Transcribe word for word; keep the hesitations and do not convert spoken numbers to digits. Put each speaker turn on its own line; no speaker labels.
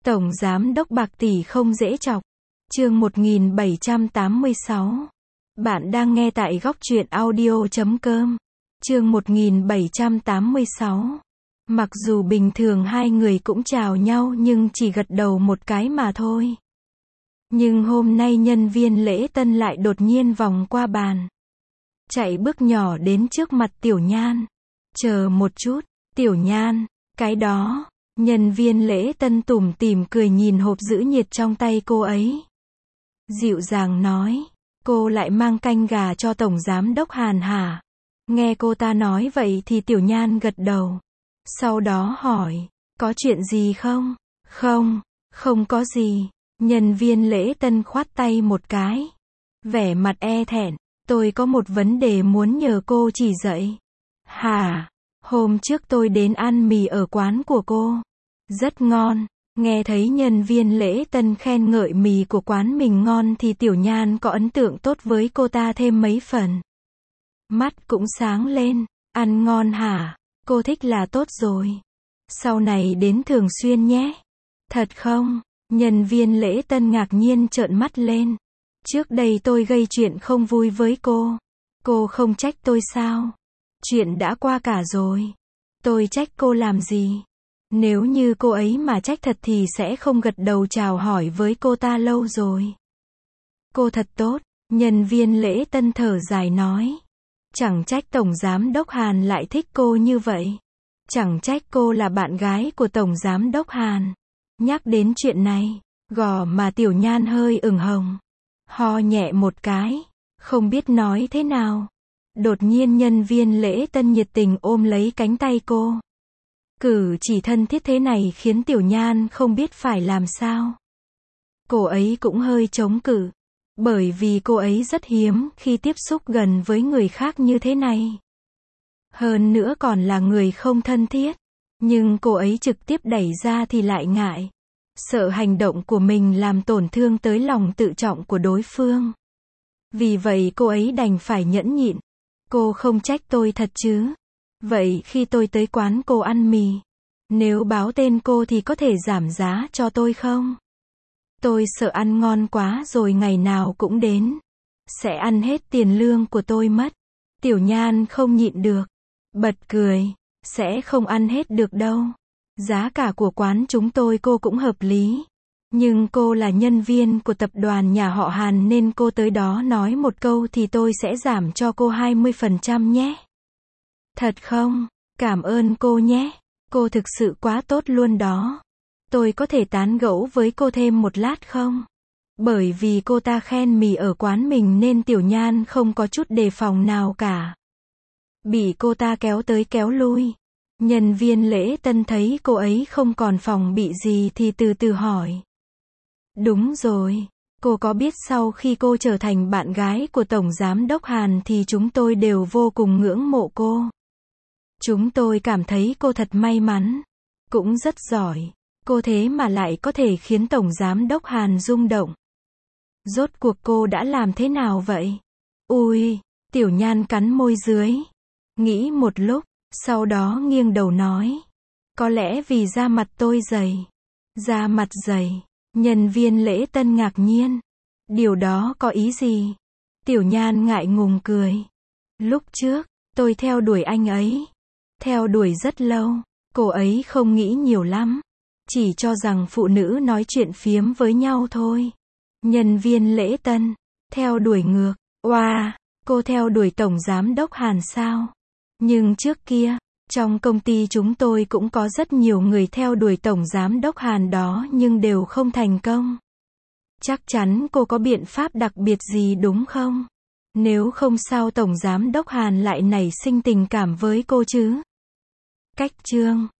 Tổng giám đốc bạc tỷ không dễ chọc. Chương một nghìn bảy trăm tám mươi sáu. Bạn đang nghe tại góc truyện audio chấm com. Chương một nghìn bảy trăm tám mươi sáu. Mặc dù bình thường hai người cũng chào nhau nhưng chỉ gật đầu một cái mà thôi. Nhưng hôm nay nhân viên lễ tân lại đột nhiên vòng qua bàn. Chạy bước nhỏ đến trước mặt Tiểu Nhan. Chờ một chút, Tiểu Nhan, cái đó. Nhân viên lễ tân tủm tỉm cười nhìn hộp giữ nhiệt trong tay cô ấy. Dịu dàng nói, cô lại mang canh gà cho Tổng Giám đốc Hàn hả? Nghe cô ta nói vậy thì Tiểu Nhan gật đầu. Sau đó hỏi, có chuyện gì không? Không, không có gì. Nhân viên lễ tân khoát tay một cái. Vẻ mặt e thẹn, tôi có một vấn đề muốn nhờ cô chỉ dạy. Hả? Hôm trước tôi đến ăn mì ở quán của cô. Rất ngon. Nghe thấy nhân viên lễ tân khen ngợi mì của quán mình ngon thì Tiểu Nhan có ấn tượng tốt với cô ta thêm mấy phần. Mắt cũng sáng lên. Ăn ngon hả? Cô thích là tốt rồi. Sau này đến thường xuyên nhé. Thật không? Nhân viên lễ tân ngạc nhiên trợn mắt lên. Trước đây tôi gây chuyện không vui với cô. Cô không trách tôi sao? Chuyện đã qua cả rồi. Tôi trách cô làm gì? Nếu như cô ấy mà trách thật thì sẽ không gật đầu chào hỏi với cô ta lâu rồi. Cô thật tốt, nhân viên lễ tân thở dài nói. Chẳng trách Tổng Giám đốc Hàn lại thích cô như vậy. Chẳng trách cô là bạn gái của Tổng Giám đốc Hàn. Nhắc đến chuyện này, gò mà Tiểu Nhan hơi ửng hồng. Ho nhẹ một cái, không biết nói thế nào. Đột nhiên nhân viên lễ tân nhiệt tình ôm lấy cánh tay cô. Cử chỉ thân thiết thế này khiến Tiểu Nhan không biết phải làm sao. Cô ấy cũng hơi chống cự. Bởi vì cô ấy rất hiếm khi tiếp xúc gần với người khác như thế này. Hơn nữa còn là người không thân thiết. Nhưng cô ấy trực tiếp đẩy ra thì lại ngại. Sợ hành động của mình làm tổn thương tới lòng tự trọng của đối phương. Vì vậy cô ấy đành phải nhẫn nhịn. Cô không trách tôi thật chứ? Vậy khi tôi tới quán cô ăn mì, nếu báo tên cô thì có thể giảm giá cho tôi không? Tôi sợ ăn ngon quá rồi ngày nào cũng đến. Sẽ ăn hết tiền lương của tôi mất. Tiểu Nhan không nhịn được. Bật cười. Sẽ không ăn hết được đâu. Giá cả của quán chúng tôi cô cũng hợp lý. Nhưng cô là nhân viên của tập đoàn nhà họ Hàn nên cô tới đó nói một câu thì tôi sẽ giảm cho cô hai mươi phần trăm nhé. Thật không? Cảm ơn cô nhé. Cô thực sự quá tốt luôn đó. Tôi có thể tán gẫu với cô thêm một lát không? Bởi vì cô ta khen mì ở quán mình nên Tiểu Nhan không có chút đề phòng nào cả. Bị cô ta kéo tới kéo lui. Nhân viên lễ tân thấy cô ấy không còn phòng bị gì thì từ từ hỏi. Đúng rồi. Cô có biết sau khi cô trở thành bạn gái của Tổng Giám đốc Hàn thì chúng tôi đều vô cùng ngưỡng mộ cô. Chúng tôi cảm thấy cô thật may mắn. Cũng rất giỏi. Cô thế mà lại có thể khiến Tổng Giám đốc Hàn rung động. Rốt cuộc cô đã làm thế nào vậy? Ui, Tiểu Nhan cắn môi dưới. Nghĩ một lúc, sau đó nghiêng đầu nói. Có lẽ vì da mặt tôi dày. Da mặt dày. Nhân viên lễ tân ngạc nhiên. Điều đó có ý gì? Tiểu Nhan ngại ngùng cười. Lúc trước, tôi theo đuổi anh ấy. Theo đuổi rất lâu. Cô ấy không nghĩ nhiều lắm. Chỉ cho rằng phụ nữ nói chuyện phiếm với nhau thôi. Nhân viên lễ tân. Theo đuổi ngược. Oa, wow, cô theo đuổi Tổng Giám đốc Hàn sao? Nhưng trước kia, trong công ty chúng tôi cũng có rất nhiều người theo đuổi Tổng Giám đốc Hàn đó nhưng đều không thành công. Chắc chắn cô có biện pháp đặc biệt gì đúng không? Nếu không sao Tổng Giám đốc Hàn lại nảy sinh tình cảm với cô chứ? Cách chương